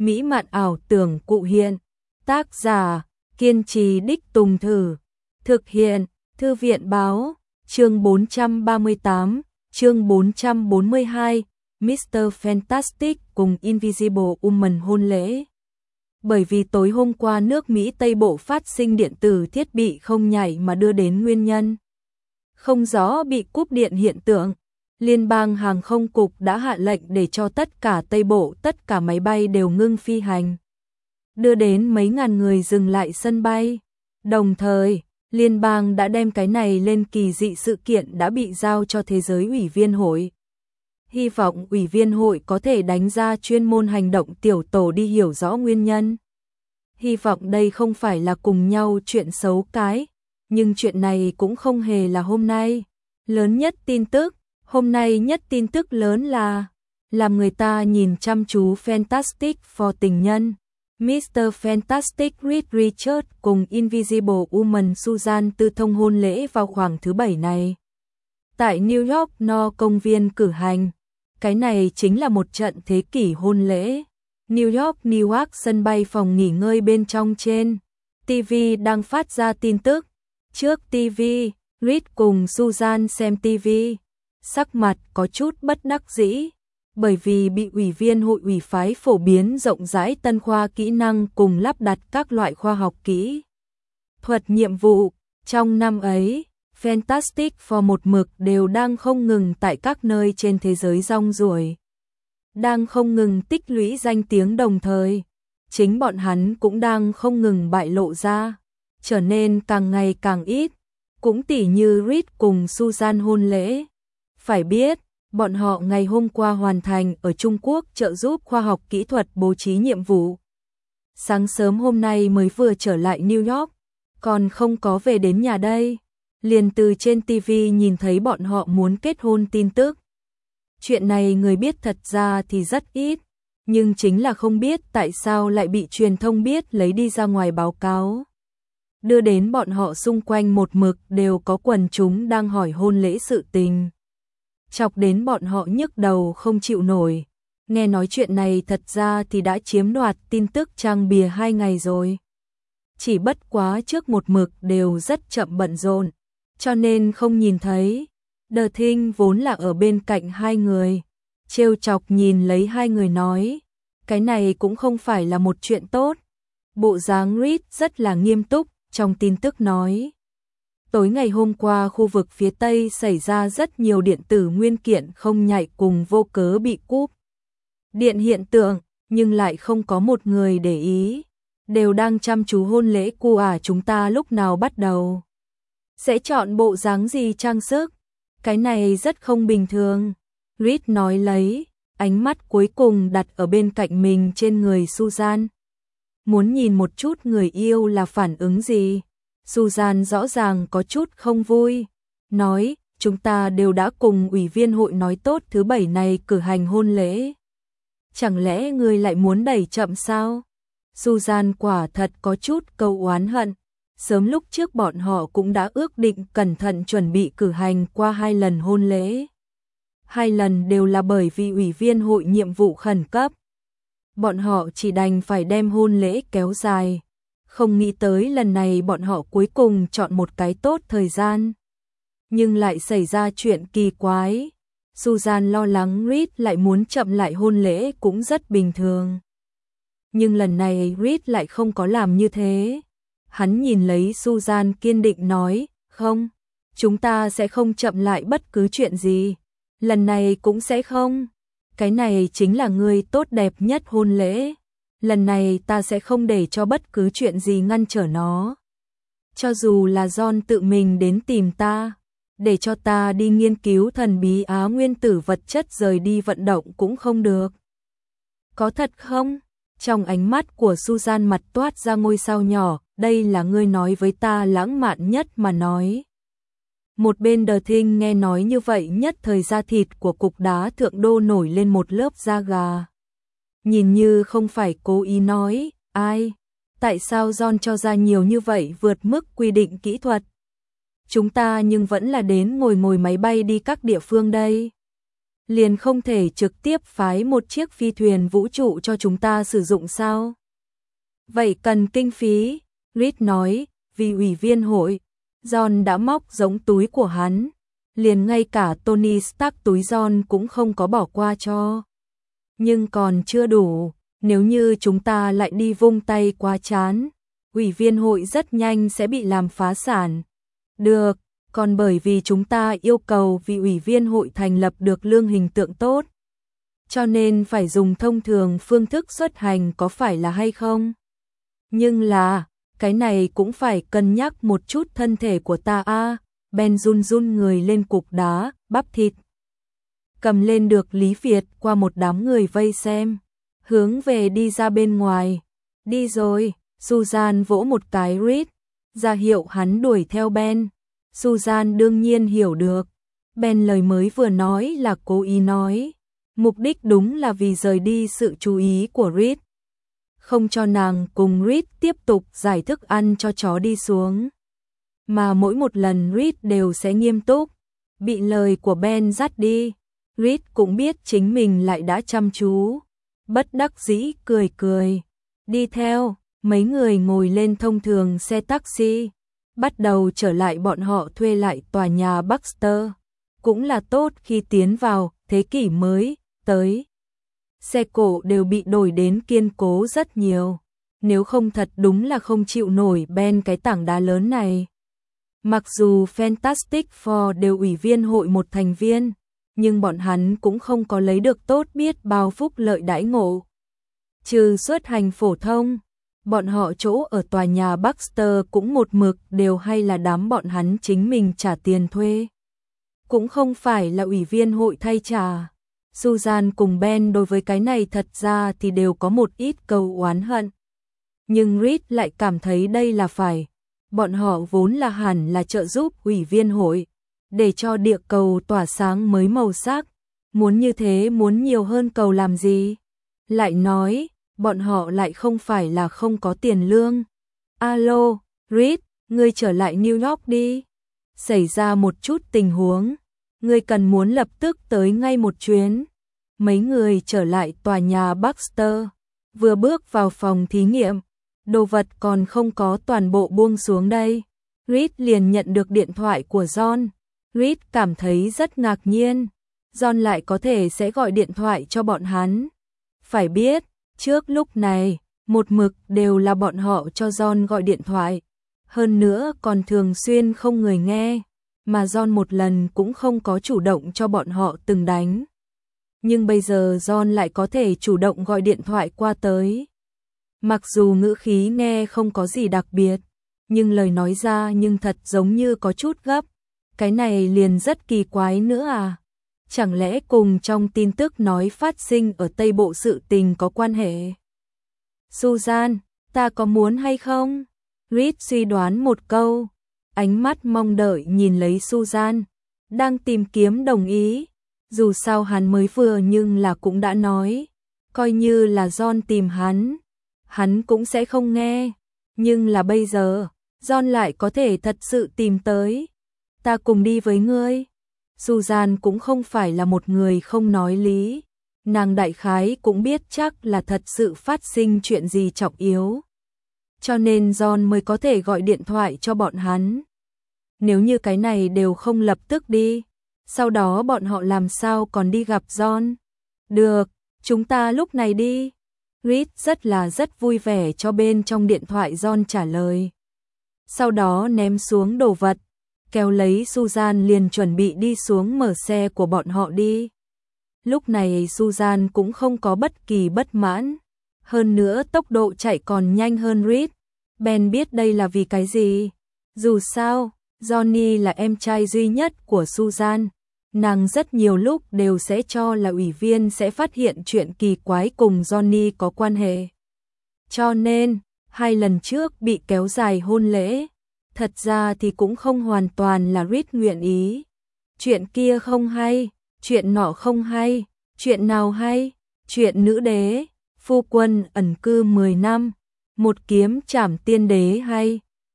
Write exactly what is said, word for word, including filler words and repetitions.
mỹ mạn ảo tưởng cụ hiện. Tác giả, kiên trì đích tùng thử. Thực hiện, Thư viện báo, chương bốn trăm ba mươi tám, chương bốn trăm bốn mươi hai, mít tơ Fantastic cùng Invisible Woman hôn lễ. Bởi vì tối hôm qua nước Mỹ Tây Bộ phát sinh điện tử thiết bị không nhảy mà đưa đến nguyên nhân không rõ bị cúp điện hiện tượng, Liên bang Hàng không cục đã hạ lệnh để cho tất cả Tây Bộ tất cả máy bay đều ngưng phi hành, đưa đến mấy ngàn người dừng lại sân bay. Đồng thời, Liên bang đã đem cái này lên kỳ dị sự kiện đã bị giao cho Thế giới Ủy viên hội. Hy vọng Ủy viên hội có thể đánh ra chuyên môn hành động tiểu tổ đi hiểu rõ nguyên nhân. Hy vọng đây không phải là cùng nhau chuyện xấu cái, nhưng chuyện này cũng không hề là hôm nay. Lớn nhất tin tức, hôm nay nhất tin tức lớn là, làm người ta nhìn chăm chú Fantastic Four tình nhân. mít tơ Fantastic Reed Richards cùng Invisible Woman Susan tư thông hôn lễ vào khoảng thứ bảy này. Tại New York No công viên cử hành, cái này chính là một trận thế kỷ hôn lễ. New York Newark sân bay phòng nghỉ ngơi bên trong trên ti vi đang phát ra tin tức. Trước ti vi, Reed cùng Susan xem ti vi, sắc mặt có chút bất đắc dĩ, bởi vì bị ủy viên hội ủy phái phổ biến rộng rãi tân khoa kỹ năng cùng lắp đặt các loại khoa học kỹ thuật nhiệm vụ. Trong năm ấy, Fantastic Four một mực đều đang không ngừng tại các nơi trên thế giới rong ruổi, đang không ngừng tích lũy danh tiếng, đồng thời chính bọn hắn cũng đang không ngừng bại lộ ra, trở nên càng ngày càng ít, cũng tỉ như Reed cùng Susan hôn lễ. Phải biết, bọn họ ngày hôm qua hoàn thành ở Trung Quốc trợ giúp khoa học kỹ thuật bố trí nhiệm vụ. Sáng sớm hôm nay mới vừa trở lại New York, còn không có về đến nhà đây, liền từ trên ti vi nhìn thấy bọn họ muốn kết hôn tin tức. Chuyện này người biết thật ra thì rất ít, nhưng chính là không biết tại sao lại bị truyền thông biết lấy đi ra ngoài báo cáo. Đưa đến bọn họ xung quanh một mực đều có quần chúng đang hỏi hôn lễ sự tình, chọc đến bọn họ nhức đầu không chịu nổi. Nghe nói chuyện này thật ra thì đã chiếm đoạt tin tức trang bìa hai ngày rồi. Chỉ bất quá trước một mực đều rất chậm bận rộn, cho nên không nhìn thấy. The Thing vốn là ở bên cạnh hai người, trêu chọc nhìn lấy hai người nói, cái này cũng không phải là một chuyện tốt. Bộ dáng Reed rất là nghiêm túc, trong tin tức nói, tối ngày hôm qua khu vực phía Tây xảy ra rất nhiều điện tử nguyên kiện không nhạy cùng vô cớ bị cúp điện hiện tượng, nhưng lại không có một người để ý, đều đang chăm chú hôn lễ của à chúng ta lúc nào bắt đầu, sẽ chọn bộ dáng gì trang sức, cái này rất không bình thường. Reed nói lấy, ánh mắt cuối cùng đặt ở bên cạnh mình trên người Susan, muốn nhìn một chút người yêu là phản ứng gì. Susan rõ ràng có chút không vui, nói, chúng ta đều đã cùng ủy viên hội nói tốt thứ bảy này cử hành hôn lễ. Chẳng lẽ ngươi lại muốn đẩy chậm sao? Susan quả thật có chút câu oán hận, sớm lúc trước bọn họ cũng đã ước định cẩn thận chuẩn bị cử hành qua hai lần hôn lễ. Hai lần đều là bởi vì ủy viên hội nhiệm vụ khẩn cấp. Bọn họ chỉ đành phải đem hôn lễ kéo dài. Không nghĩ tới lần này bọn họ cuối cùng chọn một cái tốt thời gian. Nhưng lại xảy ra chuyện kỳ quái. Susan lo lắng Reed lại muốn chậm lại hôn lễ cũng rất bình thường. Nhưng lần này Reed lại không có làm như thế. Hắn nhìn lấy Susan kiên định nói, không, chúng ta sẽ không chậm lại bất cứ chuyện gì. Lần này cũng sẽ không. Cái này chính là người tốt đẹp nhất hôn lễ. Lần này ta sẽ không để cho bất cứ chuyện gì ngăn trở nó. Cho dù là John tự mình đến tìm ta, để cho ta đi nghiên cứu thần bí á nguyên tử vật chất rời đi vận động cũng không được. Có thật không? Trong ánh mắt của Susan mặt toát ra ngôi sao nhỏ, đây là ngươi nói với ta lãng mạn nhất mà nói. Một bên The Thing nghe nói như vậy nhất thời da thịt của cục đá thượng đô nổi lên một lớp da gà. Nhìn như không phải cố ý nói, ai? Tại sao John cho ra nhiều như vậy vượt mức quy định kỹ thuật? Chúng ta nhưng vẫn là đến ngồi ngồi máy bay đi các địa phương đây. liền không thể trực tiếp phái một chiếc phi thuyền vũ trụ cho chúng ta sử dụng sao? Vậy cần kinh phí, Reed nói, vì ủy viên hội. John đã móc giống túi của hắn, liền ngay cả Tony Stark túi John cũng không có bỏ qua cho. Nhưng còn chưa đủ, nếu như chúng ta lại đi vung tay quá chán, ủy viên hội rất nhanh sẽ bị làm phá sản. Được, còn bởi vì chúng ta yêu cầu vì ủy viên hội thành lập được lương hình tượng tốt, cho nên phải dùng thông thường phương thức xuất hành có phải là hay không? Nhưng là, cái này cũng phải cân nhắc một chút thân thể của ta a. À. Ben run run người lên cục đá, bắp thịt. Cầm lên được Lý Việt qua một đám người vây xem, hướng về đi ra bên ngoài. Đi rồi, Susan vỗ một cái Reed, ra hiệu hắn đuổi theo Ben. Susan đương nhiên hiểu được, Ben lời mới vừa nói là cố ý nói, mục đích đúng là vì rời đi sự chú ý của Reed, không cho nàng cùng Reed tiếp tục giải thức ăn cho chó đi xuống. Mà mỗi một lần Reed đều sẽ nghiêm túc, bị lời của Ben dắt đi. Reed cũng biết chính mình lại đã chăm chú, bất đắc dĩ cười cười, đi theo. Mấy người ngồi lên thông thường xe taxi, bắt đầu trở lại bọn họ thuê lại tòa nhà Baxter. Cũng là tốt khi tiến vào thế kỷ mới tới. Xe cộ đều bị đổi đến kiên cố rất nhiều, nếu không thật đúng là không chịu nổi Ben cái tảng đá lớn này. Mặc dù Fantastic Four đều ủy viên hội một thành viên, nhưng bọn hắn cũng không có lấy được tốt biết bao phúc lợi đãi ngộ. Trừ xuất hành phổ thông, bọn họ chỗ ở tòa nhà Baxter cũng một mực đều hay là đám bọn hắn chính mình trả tiền thuê. Cũng không phải là ủy viên hội thay trả. Susan cùng Ben đối với cái này thật ra thì đều có một ít câu oán hận. Nhưng Reed lại cảm thấy đây là phải. Bọn họ vốn là hẳn là trợ giúp ủy viên hội, để cho địa cầu tỏa sáng mới màu sắc. Muốn như thế muốn nhiều hơn cầu làm gì? Lại nói, bọn họ lại không phải là không có tiền lương. Alo, Reed, ngươi trở lại New York đi. Xảy ra một chút tình huống, ngươi cần muốn lập tức tới ngay một chuyến. Mấy người trở lại tòa nhà Baxter, vừa bước vào phòng thí nghiệm, đồ vật còn không có toàn bộ buông xuống đây. Reed liền nhận được điện thoại của John. Reed cảm thấy rất ngạc nhiên, John lại có thể sẽ gọi điện thoại cho bọn hắn. Phải biết, trước lúc này, một mực đều là bọn họ cho John gọi điện thoại. Hơn nữa còn thường xuyên không người nghe, mà John một lần cũng không có chủ động cho bọn họ từng đánh. Nhưng bây giờ John lại có thể chủ động gọi điện thoại qua tới. Mặc dù ngữ khí nghe không có gì đặc biệt, nhưng lời nói ra nhưng thật giống như có chút gấp. Cái này liền rất kỳ quái nữa à? Chẳng lẽ cùng trong tin tức nói phát sinh ở Tây Bộ sự tình có quan hệ? Susan, ta có muốn hay không? Reed suy đoán một câu, ánh mắt mong đợi nhìn lấy Susan, đang tìm kiếm đồng ý. Dù sao hắn mới vừa nhưng là cũng đã nói, coi như là John tìm hắn, hắn cũng sẽ không nghe. Nhưng là bây giờ, John lại có thể thật sự tìm tới. Ta cùng đi với ngươi. Susan cũng không phải là một người không nói lý. Nàng đại khái cũng biết chắc là thật sự phát sinh chuyện gì trọng yếu. Cho nên John mới có thể gọi điện thoại cho bọn hắn. Nếu như cái này đều không lập tức đi, sau đó bọn họ làm sao còn đi gặp John? Được, chúng ta lúc này đi. Reed rất là rất vui vẻ cho bên trong điện thoại John trả lời. Sau đó ném xuống đồ vật, kéo lấy Susan liền chuẩn bị đi xuống mở xe của bọn họ đi. Lúc này Susan cũng không có bất kỳ bất mãn. Hơn nữa tốc độ chạy còn nhanh hơn Reed. Ben biết đây là vì cái gì. Dù sao, Johnny là em trai duy nhất của Susan. Nàng rất nhiều lúc đều sẽ cho là ủy viên sẽ phát hiện chuyện kỳ quái cùng Johnny có quan hệ. Cho nên, hai lần trước bị kéo dài hôn lễ, thật ra thì cũng không hoàn toàn là Reed nguyện ý. Chuyện kia không hay, chuyện nọ không hay, chuyện nào hay, chuyện nữ đế, phu quân ẩn cư mười năm, một kiếm trảm tiên đế hay.